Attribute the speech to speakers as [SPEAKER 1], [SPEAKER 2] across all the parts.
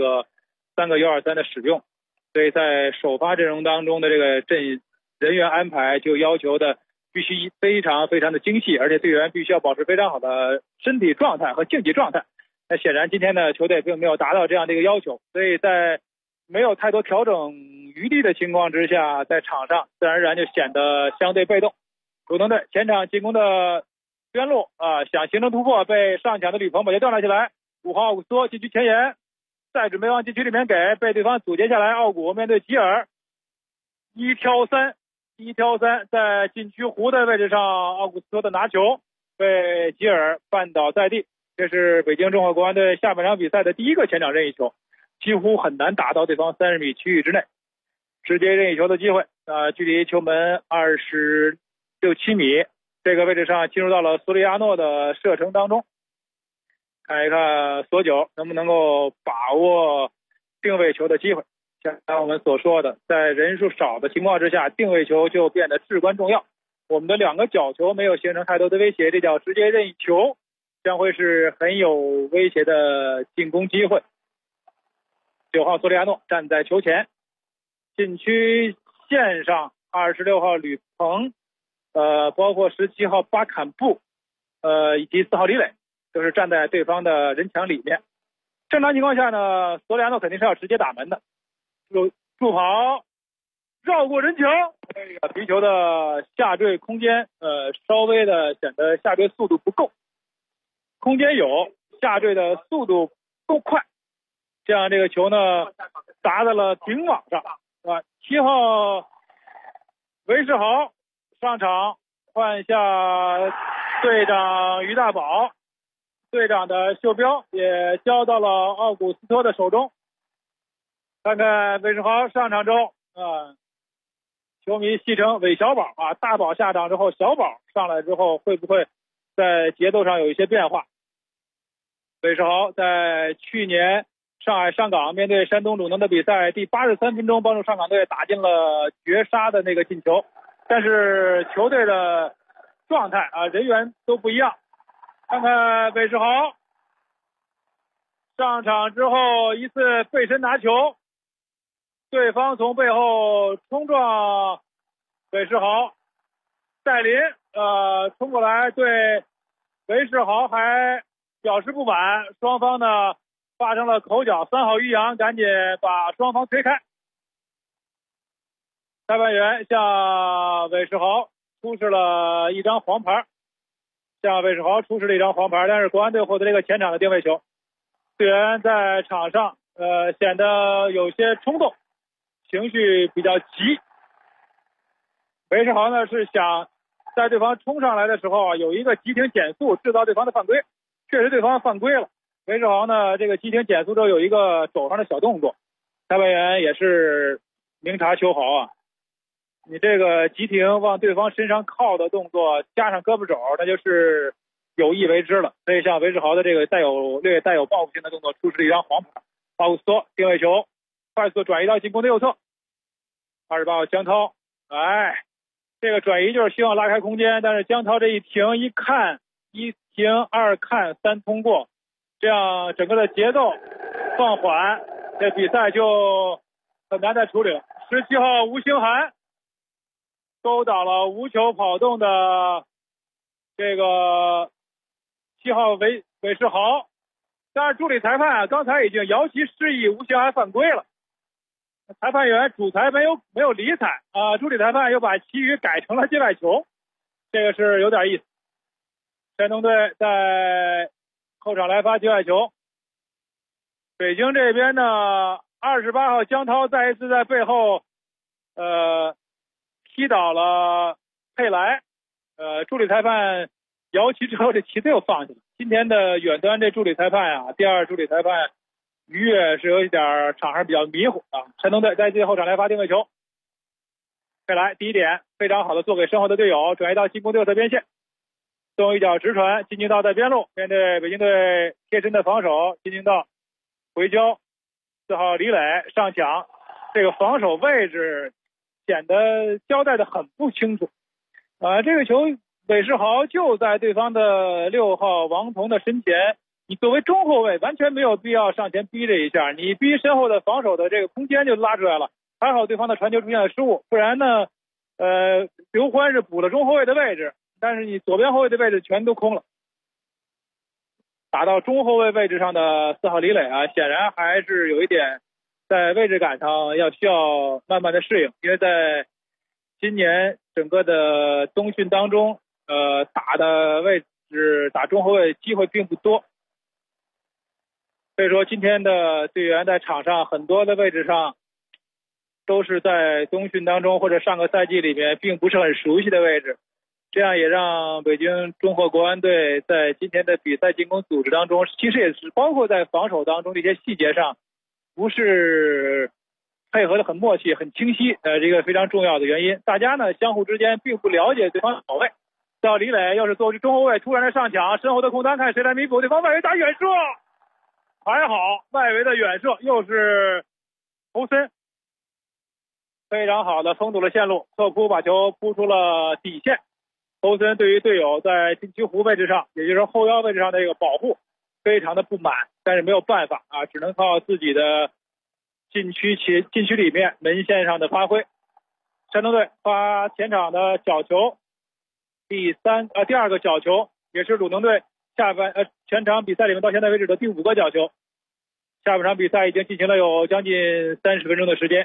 [SPEAKER 1] 个3个123的使用，所以在首发阵容当中的这个人员安排就要求的必须非常的精细，而且队员必须要保持非常好的身体状态和竞技状态。那显然今天呢，球队并没有达到这样的一个要求，所以在没有太多调整余地的情况之下，在场上自然而然就显得相对被动。主能队前场进攻的边路想形成突破，被上抢的吕鹏把球断了下来。5号奥古斯托禁区前沿，再准备往禁区里面给，被对方阻截下来。奥古面对吉尔，1挑3，在禁区弧的位置上，奥古斯托的拿球被吉尔绊倒在地。这是北京中赫国安队下半场比赛的第一个前场任意球，几乎很难打到对方30米区域之内，直接任意球的机会距离球门26、7米，这个位置上进入到了索里亚诺的射程当中。看一看索九能不能够把握定位球的机会。像我们所说的，在人数少的情况之下，定位球就变得至关重要。我们的2个角球没有形成太多的威胁，这叫直接任意球，将会是很有威胁的进攻机会。9号索里亚诺站在球前，禁区线上26号吕鹏，包括17号巴坎布，以及4号李磊，都是站在对方的人墙里面。正常情况下呢，索里亚诺肯定是要直接打门的，助跑绕过人墙，这个皮球的下坠空间稍微的显得下坠速度不够，空间有，下坠的速度够快，这样这个球呢砸在了顶网上7号韦世豪上场换下队长于大宝，队长的袖标也交到了奥古斯托的手中。看看韦世豪上场之后球迷戏称韦小宝大宝下场之后，小宝上来之后会不会在节奏上有一些变化。韦世豪在去年上海上港面对山东鲁能的比赛第83分钟帮助上港队打进了绝杀的那个进球，但是球队的状态人员都不一样。看看韦世豪上场之后一次背身拿球，对方从背后冲撞韦世豪，戴林冲过来对韦世豪还表示不满，双方呢发生了口角，3号于洋赶紧把双方推开。裁判员向韦世豪出示了一张黄牌，但是国安队获得这个前场的定位球。队员在场上显得有些冲动，情绪比较急。韦世豪呢是想在对方冲上来的时候有一个急停减速，制造对方的犯规，确实对方犯规了。韦世豪呢这个急停减速之后有一个手上的小动作，裁判员也是明察秋毫你这个急停往对方身上靠的动作加上胳膊肘，那就是有意为之了。所以像韦世豪的这个略带有报复性的动作出示了一张黄牌。奥古斯托定位球快速转移到进攻的右侧，28号江涛这个转移就是希望拉开空间，但是江涛这一停一看1停2看3通过，这样整个的节奏放缓，这比赛就很难再处理了。17号吴兴涵勾倒了无球跑动的这个7号韦世豪，但是助理裁判刚才已经摇旗示意吴兴涵犯规了，裁判员主裁没有理睬助理裁判又把其余改成了界外球，这个是有点意思。山东队在后场来发界外球，北京这边呢28号江涛再一次在背后踢倒了佩莱，助理裁判摇旗之后这旗子又放下了。今天的远端这助理裁判第二助理裁判于越是有一点场上比较迷糊山东队在自己后场来发定位球，佩莱第一点非常好的做给身后的队友，转移到进攻右侧边线，送一脚直传，金京道在边路面对北京队贴身的防守，金京道回交，4号李磊上抢，这个防守位置显得交代的很不清楚这个球韦世豪就在对方的6号王彤的身前， 你作为中后卫完全没有必要上前逼这一下，你逼身后的防守的这个空间就拉出来了。还好对方的传球出现了失误，不然呢，刘欢是补了中后卫的位置，但是你左边后卫的位置全都空了。打到中后卫位置上的4号李磊啊，显然还是有一点在位置感上需要慢慢的适应，因为在今年整个的冬训当中，打的位置打中后卫机会并不多，所以说今天的队员在场上很多的位置上都是在冬训当中或者上个赛季里面并不是很熟悉的位置，这样也让北京中赫国安队在今天的比赛进攻组织当中，其实也是包括在防守当中的一些细节上不是配合的很默契很清晰，这个非常重要的原因。大家呢相互之间并不了解对方的跑位，到李磊又是作为中后卫突然的上抢，身后的空当看谁来弥补，对方外围打远射，还好外围的远射又是侯森非常好的封堵了线路，侧扑把球扑出了底线。侯森对于队友在禁区弧位置上，也就是后腰位置上的这个保护非常的不满，但是没有办法啊，只能靠自己的禁区里面门线上的发挥。山东队发前场的角球，第二个角球，也是鲁能队全场比赛里面到现在为止的第5个角球。下半场比赛已经进行了有将近30分钟的时间，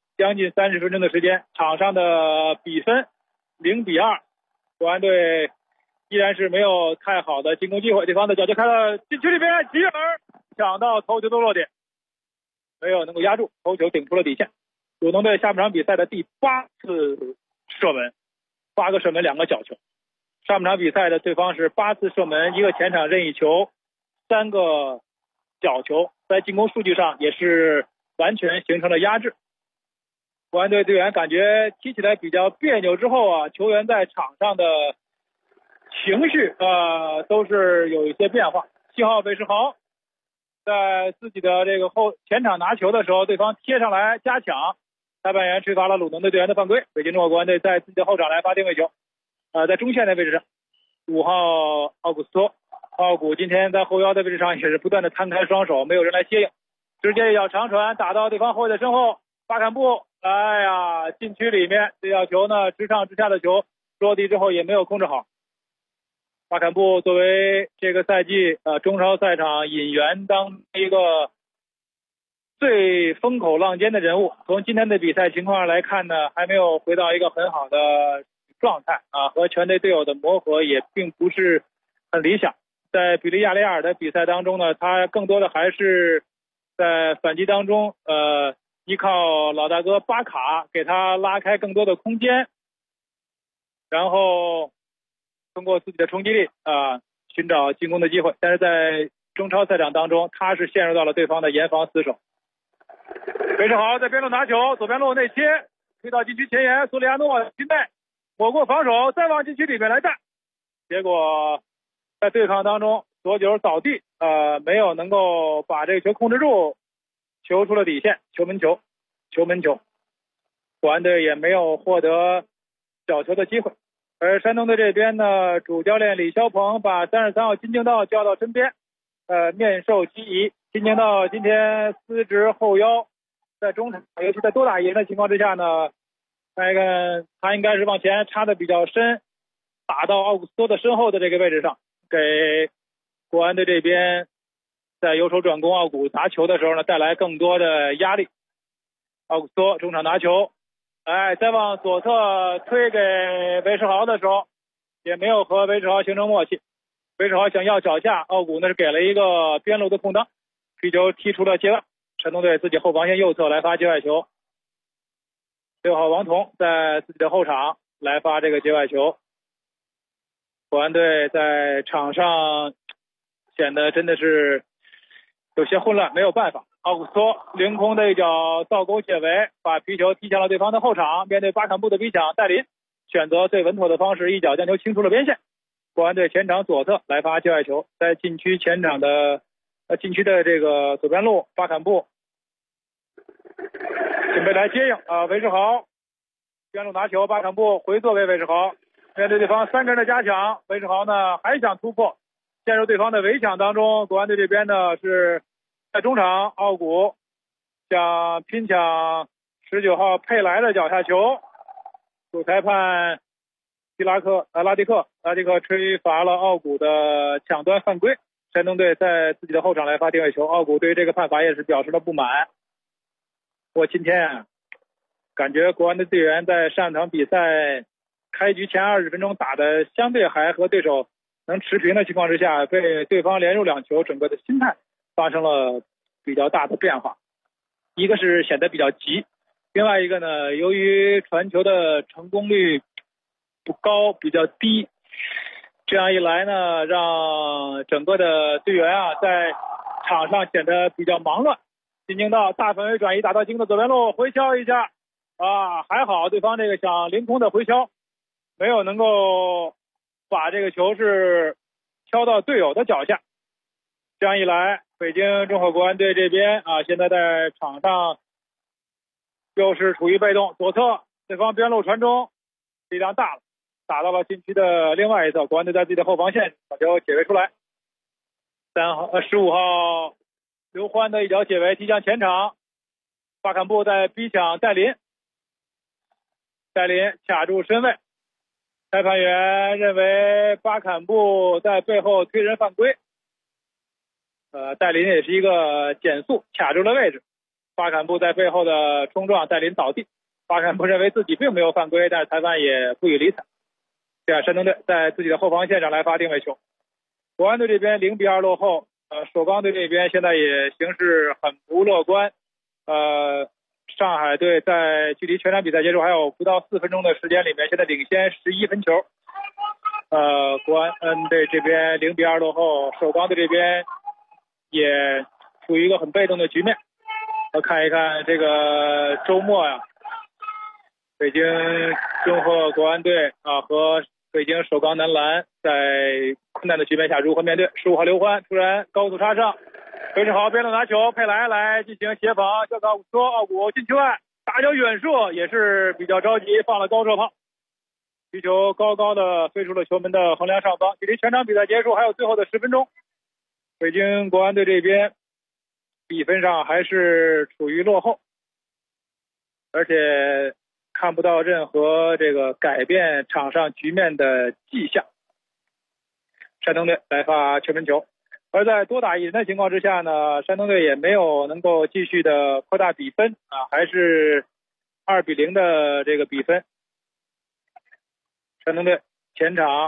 [SPEAKER 1] 场上的比分0-2，国安队依然是没有太好的进攻机会，对方的角球开了禁区里边，吉尔抢到头球的落点，没有能够压住，头球顶出了底线。鲁能队下半场比赛的第8次射门，8个射门2个角球。上半场比赛的对方是8次射门1个前场任意球3个角球，在进攻数据上也是完全形成了压制。国安队队员感觉踢起来比较别扭之后啊，球员在场上的情绪都是有一些变化。7号韦世豪在自己的这个前场拿球的时候，对方贴上来加抢，裁判员吹罚了鲁能队队员的犯规。北京中赫国安队在自己的后场来发定位球，在中线的位置上，5号奥古斯托，奥古今天在后腰的位置上也是不断的摊开双手，没有人来接应，直接一脚长传打到对方后卫的身后，巴坎布禁区里面，这脚球呢直上直下的球落地之后也没有控制好。巴坎布作为这个赛季中超赛场引援当一个最风口浪尖的人物，从今天的比赛情况上来看呢，还没有回到一个很好的状态和全队队友的磨合也并不是很理想。在比利亚雷亚尔的比赛当中呢，他更多的还是在反击当中依靠老大哥巴卡给他拉开更多的空间，然后通过自己的冲击力寻找进攻的机会，但是在中超赛场当中他是陷入到了对方的严防死守。韦世豪在边路拿球，左边路内切推到禁区前沿，苏利亚诺区内抹过防守，再往禁区里面来带，结果在对抗当中左脚倒地没有能够把这个球控制住，球出了底线，球门球。国安队也没有获得角球的机会。而山东队这边呢，主教练李霄鹏把33号金敬道叫到身边，面授机宜。金敬道今天司职后腰，在中场尤其在多打一人的情况之下呢，看他应该是往前插的比较深，打到奥古斯托的身后的这个位置上，给国安队这边在由守转攻奥古拿球的时候呢带来更多的压力。奥古斯托中场拿球，再往左侧推给韦世豪的时候也没有和韦世豪形成默契，韦世豪想要脚下，奥古那是给了一个边路的空当，皮球踢出了界外。山东队自己后防线右侧来发界外球，6号王彤在自己的后场来发这个界外球。国安队在场上显得真的是有些混乱，没有办法。奥古斯托凌空的一脚倒钩解围，把皮球踢向了对方的后场，面对巴坎布的逼抢，戴林选择最稳妥的方式，一脚将球清出了边线。国安队前场左侧来发界外球，在禁区前场的禁区的这个左边路，巴坎布准备来接应韦世豪边路拿球，巴坎布回做给韦世豪，面对对方3个人的加强，韦世豪呢还想突破， 陷入对方的围抢当中。国安队这边呢是在中场，奥古想拼抢19号佩莱的脚下球，主裁判拉迪克吹罚了奥古的抢端犯规。山东队在自己的后场来发定位球，奥古对于这个判罚也是表示了不满。我今天感觉国安的队员在上场比赛开局前20分钟打的相对还和对手能持平的情况之下，被对方连入2球，整个的心态发生了比较大的变化。一个是显得比较急，另外一个呢，由于传球的成功率不高，比较低，这样一来呢，让整个的队员在场上显得比较忙乱。进京道大范围转移，打到京的左边路，回敲一下还好对方这个想凌空的回敲没有能够把这个球是敲到队友的脚下。这样一来，北京中赫国安队这边现在在场上又是处于被动，左侧对方边路传中，力量大了，打到了禁区的另外一侧，国安队在自己的后防线把球解围出来。15号刘欢的一脚解围踢向前场，巴坎布在逼抢戴林卡住身位，裁判员认为巴坎布在背后推人犯规，戴林也是一个减速卡住了位置，巴坎布在背后的冲撞，戴林倒地，巴坎布认为自己并没有犯规，但是裁判也不予理睬。这样山东队在自己的后防线上来发定位球，国安队这边0-2落后，首钢队这边现在也形势很不乐观，上海队在距离全场比赛结束还有不到4分钟的时间里面，现在领先11分球。国安队这边0-2落后，首钢队这边也处于一个很被动的局面。我看一看这个周末北京中赫国安队和北京首钢男篮在困难的局面下如何面对。15号刘欢突然高速插上，非常好，边路拿球，佩莱来进行协防，小高说奥古进球外，大脚远射也是比较着急，放了高射炮，皮球高高的飞出了球门的横梁上方。距离全场比赛结束还有最后的10分钟，北京国安队这边比分上还是处于落后，而且看不到任何这个改变场上局面的迹象。山东队来发球门球，而在多打1人的情况之下呢，山东队也没有能够继续的扩大比分还是2-0的这个比分。山东队前场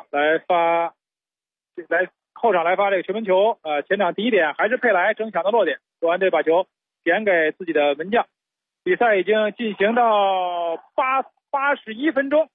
[SPEAKER 1] 后场来发这个球门球，前场第一点还是佩莱争抢的落点，国安队把球点给自己的门将。比赛已经进行到81分钟，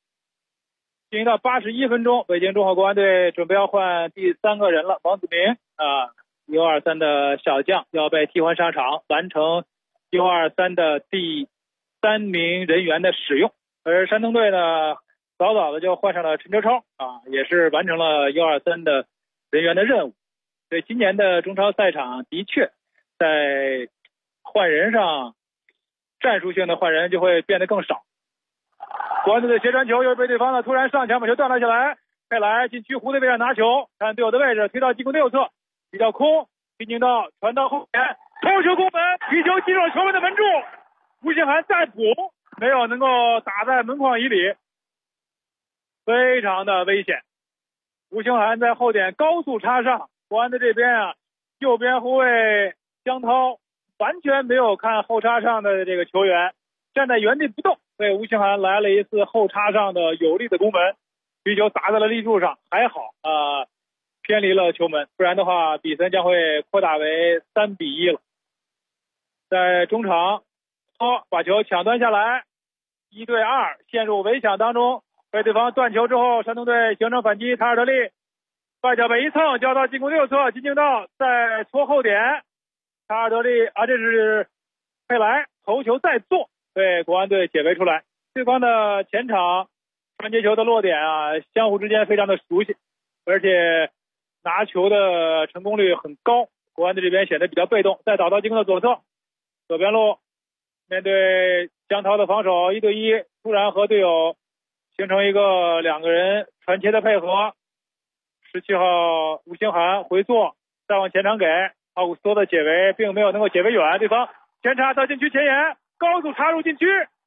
[SPEAKER 1] 北京中赫国安队准备要换第3个人了，王子明U23的小将要被替换上场，完成 U23 的第3名人员的使用。而山东队呢，早早的就换上了陈哲超也是完成了 U23 的人员的任务。所以今年的中超赛场的确在换人上，战术性的换人就会变得更少。国安队的斜传球又是被对方的突然上抢把球断了下来，佩莱禁区弧的位置拿球，看队友的位置，推到进攻右侧，比较空，进京道传到后面，头球攻门，皮球击中球门的门柱，吴兴涵再补，没有能够打在门框以里，非常的危险。吴兴涵在后点高速插上，国安的这边右边后卫江涛完全没有看后插上的这个球员，站在原地不动，被吴兴涵来了一次后插上的有力的攻门，皮球打在了立柱上，还好偏离了球门，不然的话比分将会扩大为3-1了。在中场把球抢断下来，1对2陷入围抢当中，被对方断球之后，山东队形成反击，塔尔德利外脚背一蹭，交到进攻右侧，进京道再搓后点，塔尔德利这是佩莱头球再做，被国安队解围出来。对方的前场传接球的落点相互之间非常的熟悉，而且拿球的成功率很高，国安队这边显得比较被动。再倒到进攻的左侧，左边路面对江涛的防守1对1，突然和队友形成一个2个人传切的配合， 17号吴兴涵回做，再往前场给奥古斯托的解围，并没有能够解围远，对方前插到禁区前沿，高速插入禁区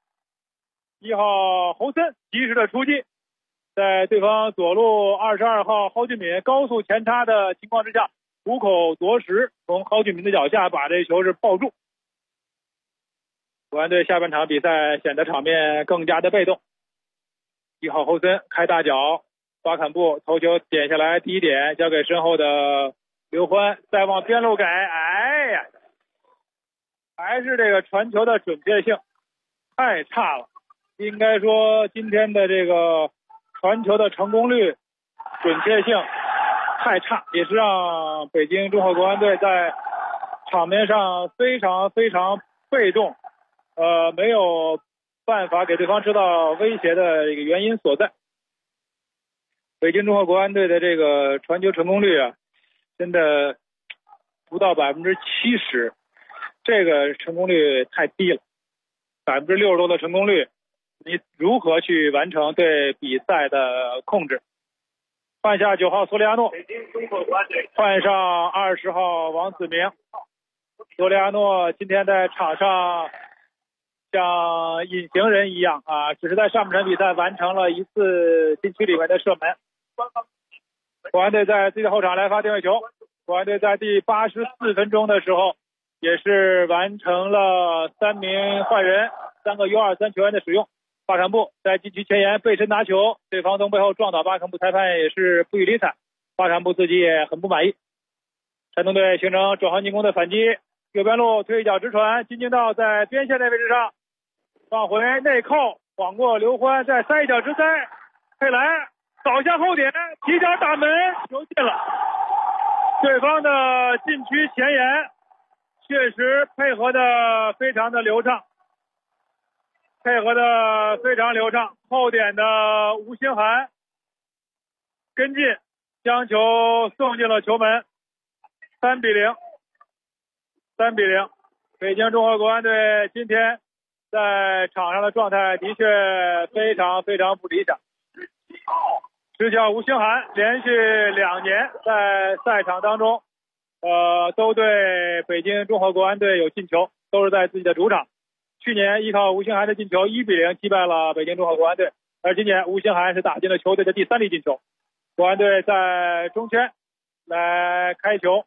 [SPEAKER 1] ，1号侯森及时的出击，在对方左路22号蒿俊闵高速前插的情况之下，虎口夺食，从蒿俊闵的脚下把这球是抱住。国安队下半场比赛显得场面更加的被动。1号侯森开大脚，巴坎布头球点下来，第一点交给身后的刘欢，再往边路给，哎呀，还是这个传球的准确性太差了。应该说今天的这个传球的成功率、准确性太差，也是让北京中赫国安队在场面上非常被动，没有办法给对方制造威胁的一个原因所在。北京中赫国安队的这个传球成功率啊，真的不到70%，这个成功率太低了。60%多的成功率，你如何去完成对比赛的控制？换下9号索里亚诺，换上20号王子明。索里亚诺今天在场上像隐形人一样啊，只是在上半场比赛完成了一次禁区里面的射门。国安队在自己的后场来发定位球，国安队在第84分钟的时候也是完成了3名换人，3个 U23 球员的使用。巴坎布在禁区前沿背身拿球，对方从背后撞倒巴坎布，裁判也是不予理睬，巴坎布自己也很不满意。山东队形成转换进攻的反击，右边路推一脚直传，金京道在边线的位置上放回内扣，晃过刘欢，再塞一脚直塞，佩莱倒下后点，提脚打门，球进了。对方的禁区前沿确实配合的非常的流畅，后点的吴兴涵跟进，将球送进了球门，3比0。北京中赫国安队今天在场上的状态的确非常不理想。执教吴兴涵连续2年在赛场当中都对北京中赫国安队有进球，都是在自己的主场。去年依靠吴兴涵的进球1比0击败了北京中赫国安队，而今年吴兴涵是打进了球队的第3粒进球。国安队在中圈来开球，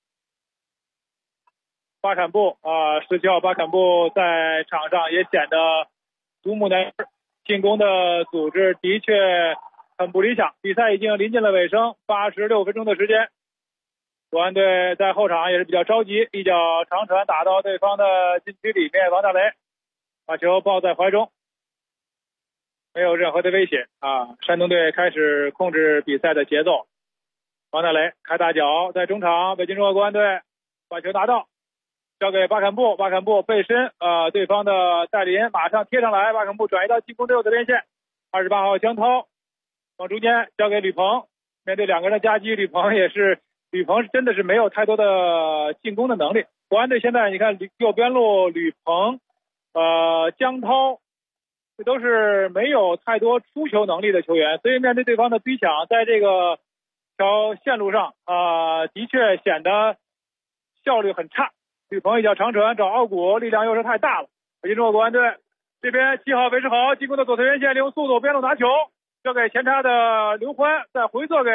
[SPEAKER 1] 巴坎布17号巴坎布在场上也显得独木难支，进攻的组织的确很不理想。比赛已经临近了尾声，86分钟的时间，国安队在后场也是比较着急，一脚长传打到对方的禁区里面，王大雷把球抱在怀中，没有任何的威胁啊！山东队开始控制比赛的节奏，王大雷开大脚在中场，北京中赫国安队把球拿到，交给巴坎布，巴坎布背身对方的戴林马上贴上来，巴坎布转移到进攻队友的边线，28号江涛往中间交给吕鹏，面对2个人的夹击，吕鹏真的是没有太多的进攻的能力。国安队现在你看右边路吕鹏江涛，这都是没有太多出球能力的球员，所以面对对方的逼抢，在这个条线路上的确显得效率很差。吕鹏一脚长传找奥古，力量又是太大了。北京中赫国安队这边7号韦世豪进攻的左侧边线，利用速度边路拿球，交给前插的刘欢，再回做给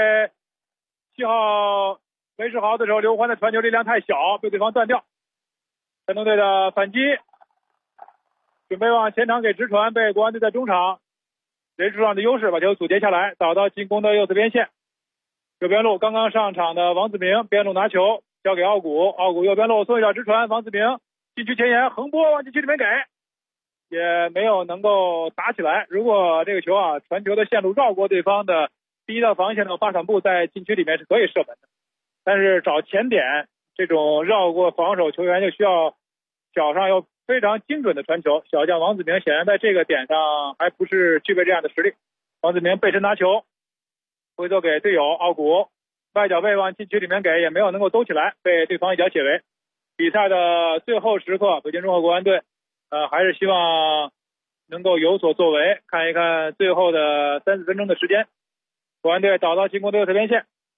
[SPEAKER 1] 7号韦世豪的时候，刘欢的传球力量太小，被对方断掉。山东队的反击，准备往前场给直传，被国安队在中场人数上的优势把球阻截下来，导到进攻的右侧边线。右边路刚刚上场的王子明边路拿球交给奥古，奥古右边路送一脚直传，王子明禁区前沿横拨往禁区里面给，也没有能够打起来。如果这个球传球的线路绕过对方的第一道防线的巴坎布，在禁区里面是可以射门的，但是找前点这种绕过防守球员就需要脚上要非常精准的传球，小将王子明显然在这个点上还不是具备这样的实力。王子明背身拿球回头给队友奥古，外脚背往禁区里面给，也没有能够兜起来，被对方一脚解围。比赛的最后时刻，北京中赫国安队还是希望能够有所作为。看一看最后的30分钟的时间，国安队倒到进攻的右侧边线，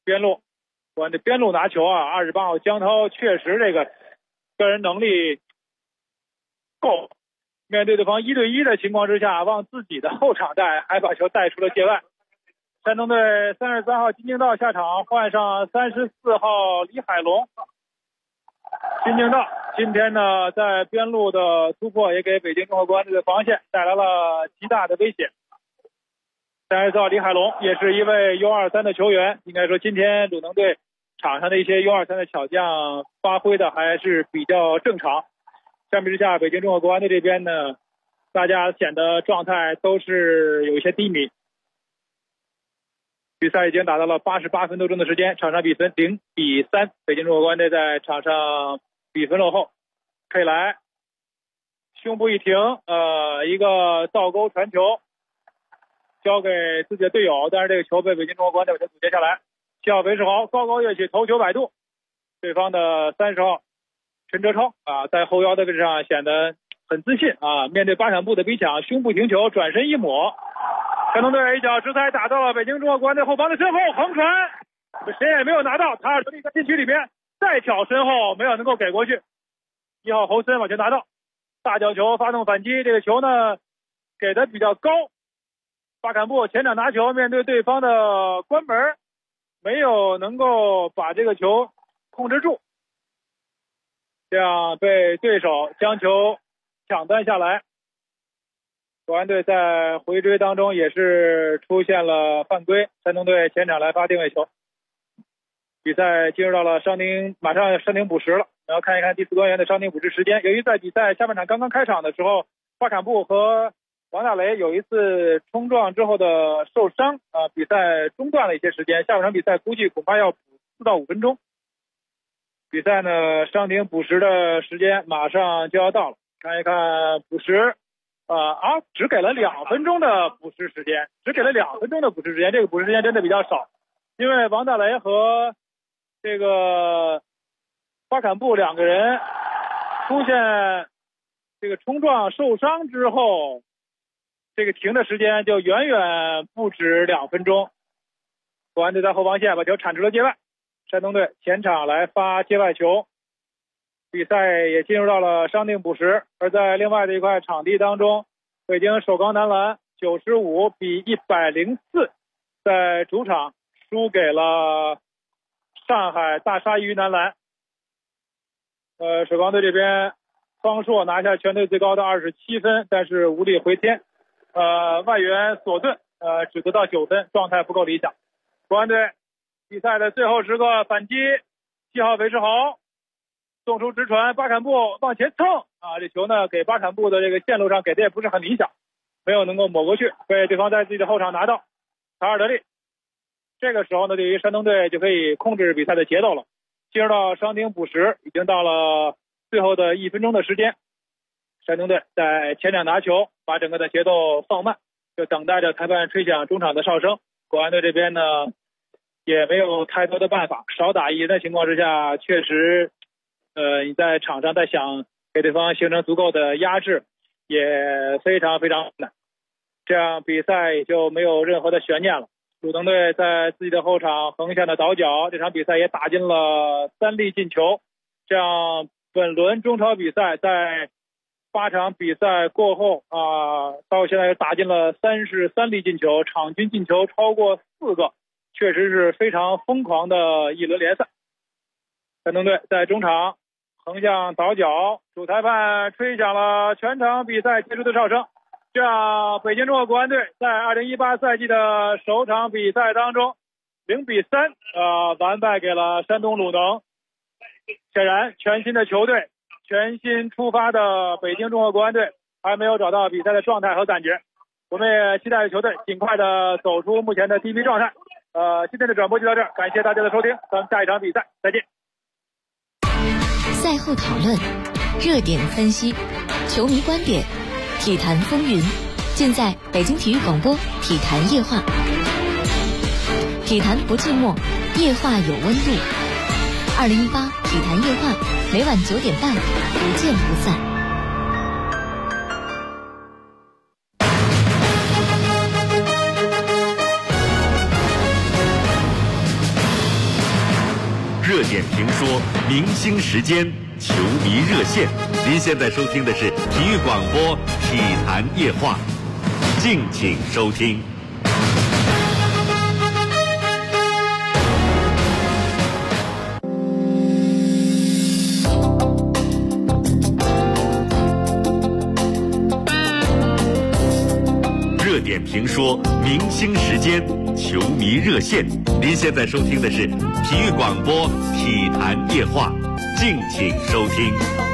[SPEAKER 1] 边路，国安队边路拿球啊，28号江涛确实这个个人能力够，面对对方1对1的情况之下，往自己的后场带，还把球带出了界外。山东队33号金敬道下场，换上34号李海龙。金敬道今天呢在边路的突破也给北京中赫国安队的防线带来了极大的威胁。34号李海龙也是一位 U23 的球员，应该说今天鲁能队场上的一些 U23 的小将发挥的还是比较正常。相比之下，北京中赫国安队这边呢，大家显得状态都是有一些低迷。比赛已经打到了88分多钟的时间，场上比分0-3，北京中赫国安队在场上比分落后。佩莱胸部一停，一个倒钩传球交给自己的队友，但是这个球被北京中赫国安队给阻截下来。7号韦世豪高高跃起，头球摆渡，对方的30号陈哲超在后腰的位置上显得很自信面对巴坎布的逼抢，胸部停球，转身一抹，山东队一脚直塞打到了北京中赫国安队后防的身后，横传谁也没有拿到，塔尔德利在禁区里面再挑身后没有能够给过去，1号侯森把球拿到，大角球发动反击，这个球呢给的比较高，巴坎布前场拿球面对对方的关门，没有能够把这个球控制住，这样被对手将球抢断下来。国安队在回追当中也是出现了犯规，山东队前场来发定位球。比赛进入到了马上伤停补时了，然后看一看第4官员的伤停补时时间。由于在比赛下半场刚刚开场的时候，巴坎布和王大雷有一次冲撞之后的受伤比赛中断了一些时间，下半场比赛估计恐怕要补4到5分钟。比赛呢伤停补时的时间马上就要到了，看一看补时只给了2分钟的补时时间，这个补时时间真的比较少，因为王大雷和这个巴坎布2个人出现这个冲撞受伤之后，这个停的时间就远远不止2分钟。国安队在后防线把球铲出了界外，山东队前场来发界外球。比赛也进入到了伤停补时，而在另外的一块场地当中，北京首钢男篮95比104在主场输给了上海大鲨鱼男篮。首钢队这边方硕拿下全队最高的27分，但是无力回天。外援索顿只得到9分，状态不够理想。国安队比赛的最后时刻反击，7号韦世豪送出直传，巴坎布往前蹭这球呢给巴坎布的这个线路上给的也不是很理想，没有能够抹过去，被对方在自己的后场拿到。塔尔德利这个时候呢，对于山东队就可以控制比赛的节奏了。进入到伤停补时，已经到了最后的1分钟的时间，山东队在前场拿球，把整个的节奏放慢，就等待着裁判吹响中场的哨声。国安队这边呢也没有太多的办法，少打1人的情况之下，确实你在场上再想给对方形成足够的压制也非常非常难，这样比赛也就没有任何的悬念了。鲁能队在自己的后场横向的倒脚，这场比赛也打进了3粒进球，这样本轮中超比赛在8场比赛过后到现在打进了33粒进球，场均进球超过4个，确实是非常疯狂的一轮联赛。山东队在中场横向倒脚，主裁判吹响了全场比赛结束的哨声，这样北京中赫国安队在2018赛季的首场比赛当中0-3完败给了山东鲁能。显然全新的球队，全新出发的北京中赫国安队还没有找到比赛的状态和感觉，我们也期待球队尽快的走出目前的低迷状态。今天的转播就到这儿，感谢大家的收听，咱们下一场比赛再见。
[SPEAKER 2] 赛后讨论，热点分析，球迷观点，体坛风云，尽在北京体育广播体坛夜话。体坛不寂寞，夜话有温度。2018体坛夜话，每晚9点半，不见不散。
[SPEAKER 3] 明星时间球迷热线。您现在收听的是体育广播体坛夜话，敬请收听。热点评说明星时间球迷热线，您现在收听的是体育广播体坛夜话，敬请收听。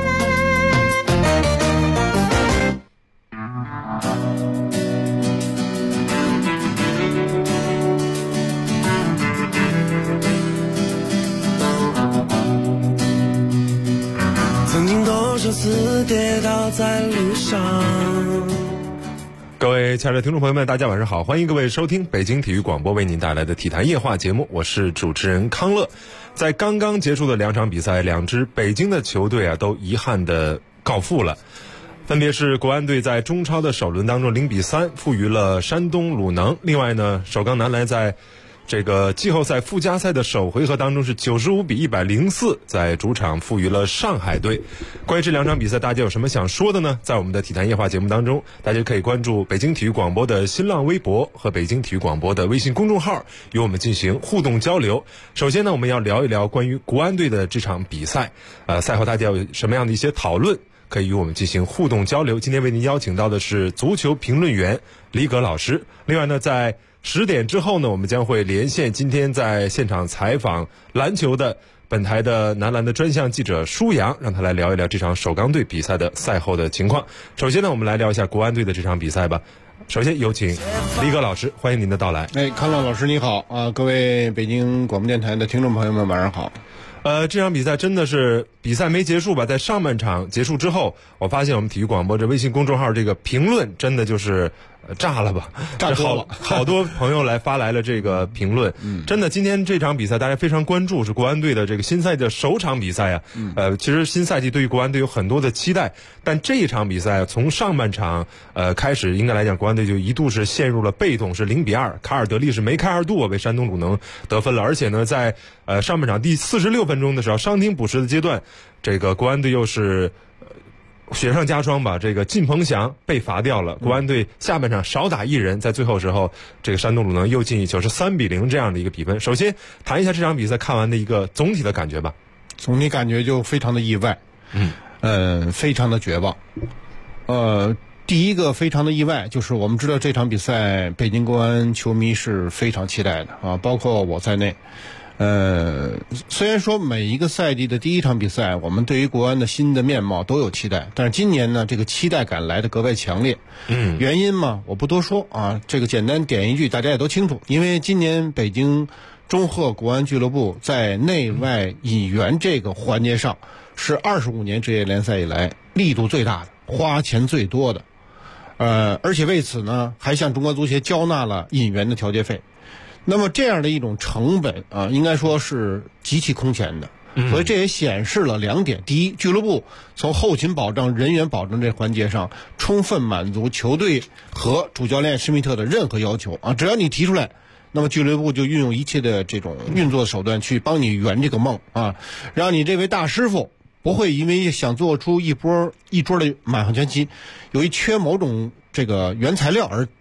[SPEAKER 4] 曾经多少次跌倒在路上。
[SPEAKER 5] 各位亲爱的听众朋友们，大家晚上好，欢迎各位收听北京体育广播为您带来的体坛夜话节目，我是主持人康乐。在刚刚结束的2场比赛，2支北京的球队都遗憾的告负了，分别是国安队在中超的首轮当中0-3负于了山东鲁能，另外呢，首钢男篮在这个季后赛附加赛的首回合当中是95-104在主场负于了上海队。关于这2场比赛，大家有什么想说的呢？在我们的体坛夜话节目当中，大家可以关注北京体育广播的新浪微博和北京体育广播的微信公众号，与我们进行互动交流。首先呢，我们要聊一聊关于国安队的这场比赛，赛后大家有什么样的一些讨论，可以与我们进行互动交流。今天为您邀请到的是足球评论员李葛老师。另外呢，在10点之后呢，我们将会连线今天在现场采访篮球的本台的男篮的专项记者舒阳，让他来聊一聊这场首钢队比赛的赛后的情况。首先呢，我们来聊一下国安队的这场比赛吧。首先有请李葛老师，欢迎您的到来。
[SPEAKER 6] 康乐老师你好啊，各位北京广播电台的听众朋友们晚上好。
[SPEAKER 5] 这场比赛真的是比赛没结束吧，在上半场结束之后，我发现我们体育广播这微信公众号这个评论真的就是炸了吧，
[SPEAKER 6] 炸多了，
[SPEAKER 5] 好多朋友发来了这个评论。真的，今天这场比赛大家非常关注，是国安队的这个新赛季的首场比赛啊。其实新赛季对于国安队有很多的期待，但这一场比赛从上半场开始，应该来讲国安队就一度是陷入了被动，是0-2，卡尔德利是梅开二度为山东鲁能得分了，而且呢，在上半场第46分钟的时候，伤停补时的阶段，这个国安队又是雪上加霜吧，这个靳鹏翔被罚掉了，国安队下半场少打1人，在最后时候，这个山东鲁能又进一球，是3-0这样的一个比分。首先谈一下这场比赛看完的一个总体的感觉吧。
[SPEAKER 6] 总体感觉就非常的意外，非常的绝望。第一个非常的意外，就是我们知道这场比赛北京国安球迷是非常期待的啊，包括我在内。虽然说每一个赛季的第一场比赛，我们对于国安的新的面貌都有期待，但是今年呢，这个期待感来得格外强烈。原因嘛，我不多说啊，这个简单点一句，大家也都清楚。因为今年北京中赫国安俱乐部在内外引援这个环节上，是25年职业联赛以来力度最大的，花钱最多的。而且为此呢，还向中国足协交纳了引援的调节费。那么这样的一种成本啊，应该说是极其空前的。所以这也显示了2点：第一，俱乐部从后勤保障、人员保证这环节上，充分满足球队和主教练施密特的任何要求啊，只要你提出来，那么俱乐部就运用一切的这种运作手段去帮你圆这个梦啊，让你这位大师傅不会因为想做出一桌的满汉全席，由于缺某种这个原材料而